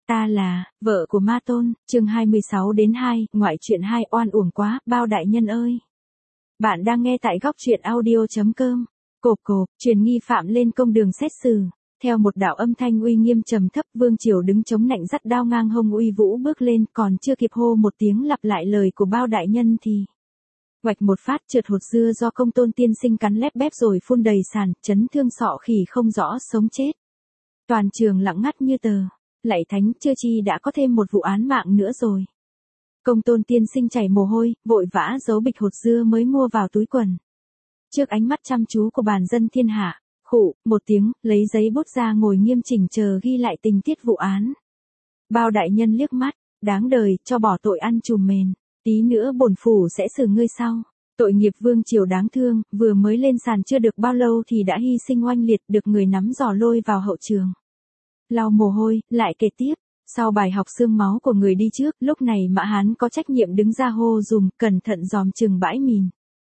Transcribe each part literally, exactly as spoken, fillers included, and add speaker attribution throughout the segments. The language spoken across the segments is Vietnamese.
Speaker 1: Ta là, vợ của Ma Tôn, chương hai mươi sáu đến hai, ngoại truyện hai, oan uổng quá, bao đại nhân ơi. Bạn đang nghe tại góc truyện audio chấm com. Cộp cộp, truyền nghi phạm lên công đường xét xử. Theo một đạo âm thanh uy nghiêm trầm thấp, Vương Triều đứng chống nạnh dắt đao ngang hông uy vũ bước lên, còn chưa kịp hô một tiếng lặp lại lời của bao đại nhân thì hoạch một phát trượt hột dưa do Công Tôn tiên sinh cắn lép bép rồi phun đầy sàn, chấn thương sọ khỉ không rõ sống chết. Toàn trường lặng ngắt như tờ. Lạy thánh, chưa chi đã có thêm một vụ án mạng nữa rồi. Công Tôn tiên sinh chảy mồ hôi, vội vã giấu bịch hột dưa mới mua vào túi quần. Trước ánh mắt chăm chú của bàn dân thiên hạ, khụ, một tiếng, lấy giấy bút ra ngồi nghiêm chỉnh chờ ghi lại tình tiết vụ án. Bao đại nhân liếc mắt, đáng đời, cho bỏ tội ăn trùm mền, tí nữa bổn phủ sẽ xử ngươi sau. Tội nghiệp Vương Triều đáng thương, vừa mới lên sàn chưa được bao lâu thì đã hy sinh oanh liệt, được người nắm giò lôi vào hậu trường. Lau mồ hôi, lại kể tiếp, sau bài học xương máu của người đi trước, lúc này Mã Hán có trách nhiệm đứng ra hô dùm, cẩn thận dòm chừng bãi mìn.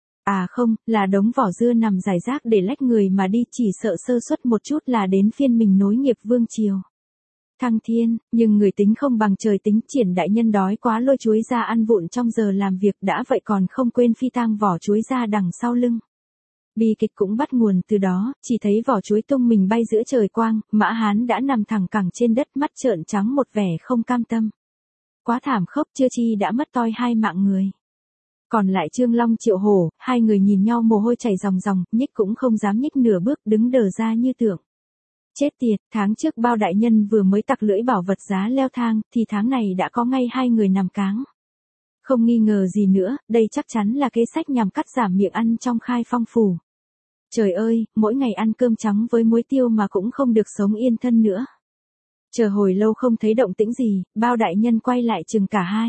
Speaker 1: À không, là đống vỏ dưa nằm rải rác để lách người mà đi, chỉ sợ sơ suất một chút là đến phiên mình nối nghiệp Vương Triều. Thăng thiên, nhưng người tính không bằng trời tính, Triển đại nhân đói quá lôi chuối ra ăn vụn trong giờ làm việc, đã vậy còn không quên phi tang vỏ chuối ra đằng sau lưng. Bi kịch cũng bắt nguồn từ đó, chỉ thấy vỏ chuối tung mình bay giữa trời quang, Mã Hán đã nằm thẳng cẳng trên đất, mắt trợn trắng một vẻ không cam tâm. Quá thảm khốc, chưa chi đã mất toi hai mạng người. Còn lại Trương Long Triệu Hổ, hai người nhìn nhau mồ hôi chảy ròng ròng, nhích cũng không dám nhích nửa bước, đứng đờ ra như tượng. Chết tiệt, tháng trước bao đại nhân vừa mới tặc lưỡi bảo vật giá leo thang, thì tháng này đã có ngay hai người nằm cáng. Không nghi ngờ gì nữa, đây chắc chắn là kế sách nhằm cắt giảm miệng ăn trong Khai Phong phủ. Trời ơi, mỗi ngày ăn cơm trắng với muối tiêu mà cũng không được sống yên thân nữa. Chờ hồi lâu không thấy động tĩnh gì, bao đại nhân quay lại chừng cả hai.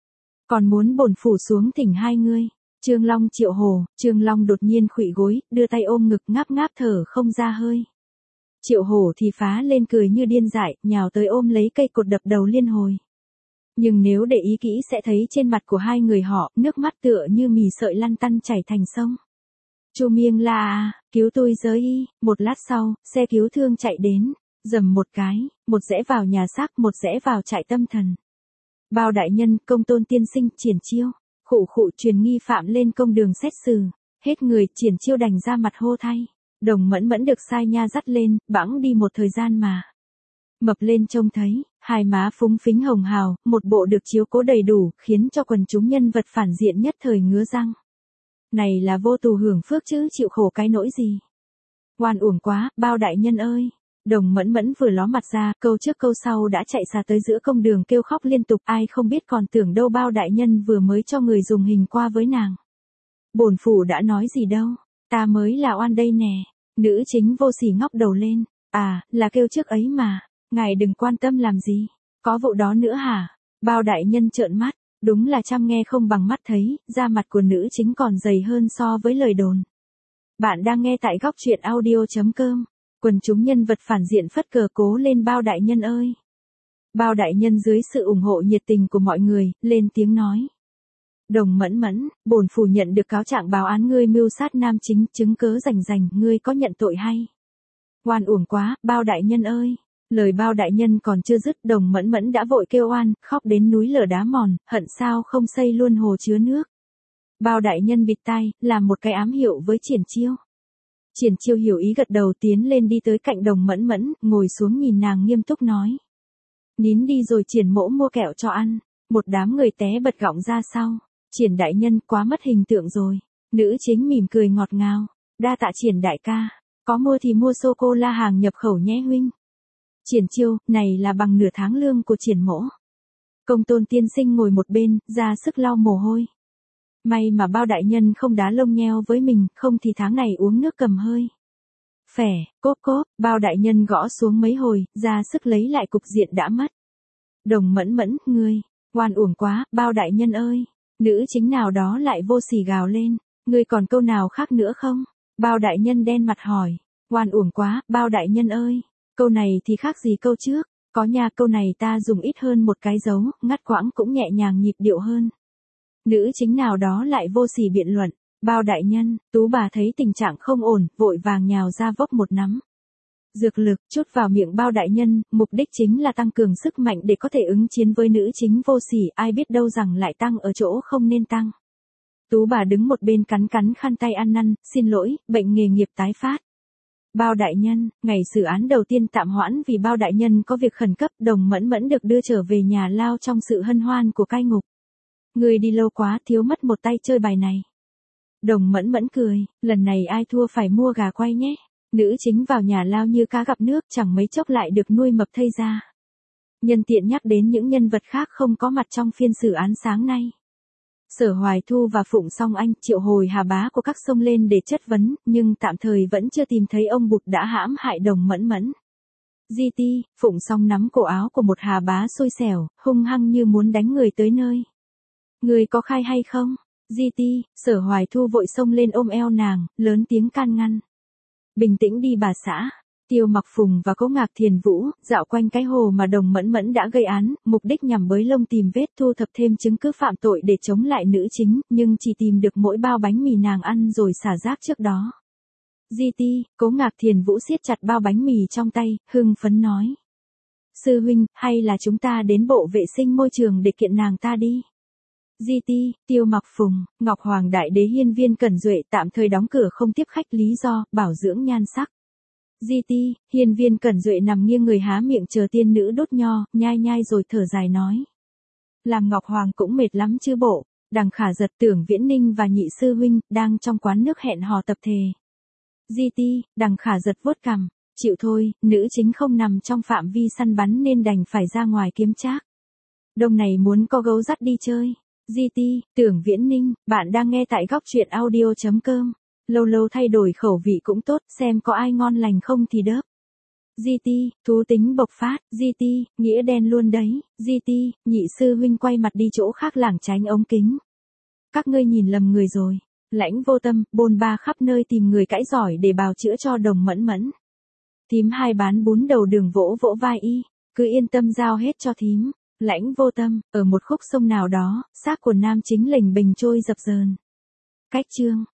Speaker 1: Còn muốn bổn phủ xuống thỉnh hai ngươi. Trương Long Triệu Hổ, Trương Long đột nhiên khuỵu gối, đưa tay ôm ngực ngáp ngáp thở không ra hơi. Triệu Hổ thì phá lên cười như điên dại, nhào tới ôm lấy cây cột đập đầu liên hồi. Nhưng nếu để ý kỹ sẽ thấy trên mặt của hai người họ, nước mắt tựa như mì sợi lăn tăn chảy thành sông. Chu miêng la à, cứu tôi giới y, một lát sau, xe cứu thương chạy đến, dầm một cái, một rẽ vào nhà xác, một rẽ vào trại tâm thần. Bao đại nhân, Công Tôn tiên sinh, Triển Chiêu, khụ khụ truyền nghi phạm lên công đường xét xử, hết người, Triển Chiêu đành ra mặt hô thay. Đồng Mẫn Mẫn được sai nha dắt lên, bẵng đi một thời gian mà. Mập lên trông thấy, hai má phúng phính hồng hào, một bộ được chiếu cố đầy đủ, khiến cho quần chúng nhân vật phản diện nhất thời ngứa răng. Này là vô tù hưởng phước chứ chịu khổ cái nỗi gì. Oan uổng quá, bao đại nhân ơi. Đồng Mẫn Mẫn vừa ló mặt ra, câu trước câu sau đã chạy xa tới giữa công đường kêu khóc liên tục, ai không biết còn tưởng đâu bao đại nhân vừa mới cho người dùng hình qua với nàng. Bổn phủ đã nói gì đâu, ta mới là oan đây nè. Nữ chính vô sỉ ngóc đầu lên, à, là kêu trước ấy mà, ngài đừng quan tâm làm gì, có vụ đó nữa hả? Bao đại nhân trợn mắt, đúng là chăm nghe không bằng mắt thấy, da mặt của nữ chính còn dày hơn so với lời đồn. Bạn đang nghe tại góc truyện audio chấm com, quần chúng nhân vật phản diện phất cờ cố lên bao đại nhân ơi. Bao đại nhân dưới sự ủng hộ nhiệt tình của mọi người, lên tiếng nói. Đồng Mẫn Mẫn, bổn phủ nhận được cáo trạng báo án ngươi mưu sát nam chính, chứng cớ rành rành, ngươi có nhận tội hay? Oan uổng quá, bao đại nhân ơi. Lời bao đại nhân còn chưa dứt, Đồng Mẫn Mẫn đã vội kêu oan, khóc đến núi lở đá mòn, hận sao không xây luôn hồ chứa nước. Bao đại nhân bịt tai, làm một cái ám hiệu với Triển Chiêu. Triển Chiêu hiểu ý gật đầu tiến lên đi tới cạnh Đồng Mẫn Mẫn, ngồi xuống nhìn nàng nghiêm túc nói. Nín đi rồi Triển mỗ mua kẹo cho ăn. Một đám người té bật gọng ra sau. Triển đại nhân quá mất hình tượng rồi. Nữ chính mỉm cười ngọt ngào. Đa tạ Triển đại ca. Có mua thì mua sô-cô-la hàng nhập khẩu nhé huynh. Triển Chiêu, này là bằng nửa tháng lương của Triển mỗ. Công Tôn tiên sinh ngồi một bên, ra sức lau mồ hôi. May mà bao đại nhân không đá lông nheo với mình, không thì tháng này uống nước cầm hơi. Phẻ, cốp cốp, bao đại nhân gõ xuống mấy hồi, ra sức lấy lại cục diện đã mất. Đồng Mẫn Mẫn, ngươi, oan uổng quá, bao đại nhân ơi. Nữ chính nào đó lại vô sỉ gào lên, ngươi còn câu nào khác nữa không? Bao đại nhân đen mặt hỏi, oan uổng quá, bao đại nhân ơi. Câu này thì khác gì câu trước, có nha, câu này ta dùng ít hơn một cái dấu, ngắt quãng cũng nhẹ nhàng nhịp điệu hơn. Nữ chính nào đó lại vô sỉ biện luận, bao đại nhân, tú bà thấy tình trạng không ổn, vội vàng nhào ra vốc một nắm. Dược lực chút vào miệng bao đại nhân, mục đích chính là tăng cường sức mạnh để có thể ứng chiến với nữ chính vô sỉ, ai biết đâu rằng lại tăng ở chỗ không nên tăng. Tú bà đứng một bên cắn cắn khăn tay ăn năn, xin lỗi, bệnh nghề nghiệp tái phát. Bao đại nhân, ngày xử án đầu tiên tạm hoãn vì bao đại nhân có việc khẩn cấp, Đồng Mẫn Mẫn được đưa trở về nhà lao trong sự hân hoan của cai ngục. Người đi lâu quá, thiếu mất một tay chơi bài này. Đồng Mẫn Mẫn cười, lần này ai thua phải mua gà quay nhé. Nữ chính vào nhà lao như cá gặp nước, chẳng mấy chốc lại được nuôi mập thây ra. Nhân tiện nhắc đến những nhân vật khác không có mặt trong phiên xử án sáng nay. Sở Hoài Thu và Phụng Song Anh triệu hồi Hà Bá của các sông lên để chất vấn, nhưng tạm thời vẫn chưa tìm thấy ông Bụt đã hãm hại Đồng Mẫn Mẫn. giê tê, Phụng Song nắm cổ áo của một Hà Bá xui xẻo, hung hăng như muốn đánh người tới nơi. Người có khai hay không? giê tê, Sở Hoài Thu vội xông lên ôm eo nàng, lớn tiếng can ngăn. Bình tĩnh đi bà xã. Tiêu Mặc Phùng và Cố Ngạc Thiền Vũ dạo quanh cái hồ mà Đồng Mẫn Mẫn đã gây án, mục đích nhằm bới lông tìm vết thu thập thêm chứng cứ phạm tội để chống lại nữ chính, nhưng chỉ tìm được mỗi bao bánh mì nàng ăn rồi xả rác trước đó. giê tê, Cố Ngạc Thiền Vũ siết chặt bao bánh mì trong tay, hưng phấn nói. Sư huynh, hay là chúng ta đến bộ vệ sinh môi trường để kiện nàng ta đi. giê tê, Tiêu Mặc Phùng, Ngọc Hoàng Đại Đế Hiên Viên Cẩn Duệ tạm thời đóng cửa không tiếp khách, lý do, bảo dưỡng nhan sắc. giê tê, Hiên Viên Cẩn Duệ nằm nghiêng người há miệng chờ tiên nữ đốt nho, nhai nhai rồi thở dài nói. Làm Ngọc Hoàng cũng mệt lắm chứ bộ. Đằng Khả Giật, Tưởng Viễn Ninh và nhị sư huynh, đang trong quán nước hẹn hò tập thể. giê tê, Đằng Khả Giật vuốt cằm, chịu thôi, nữ chính không nằm trong phạm vi săn bắn nên đành phải ra ngoài kiếm trác. Đông này muốn có gấu dắt đi chơi. giê tê, Tưởng Viễn Ninh, bạn đang nghe tại góc truyện audio chấm com. Lâu lâu thay đổi khẩu vị cũng tốt, xem có ai ngon lành không thì đớp. giê tê, Thú tính bộc phát, giê tê, nghĩa đen luôn đấy, giê tê, nhị sư huynh quay mặt đi chỗ khác lảng tránh ống kính. Các ngươi nhìn lầm người rồi. Lãnh Vô Tâm, bôn ba khắp nơi tìm người cãi giỏi để bào chữa cho Đồng Mẫn Mẫn. Thím hai bán bún đầu đường vỗ vỗ vai y, cứ yên tâm giao hết cho thím. Lãnh Vô Tâm, ở một khúc sông nào đó, xác của nam chính lềnh bềnh trôi dập dờn. Cách chương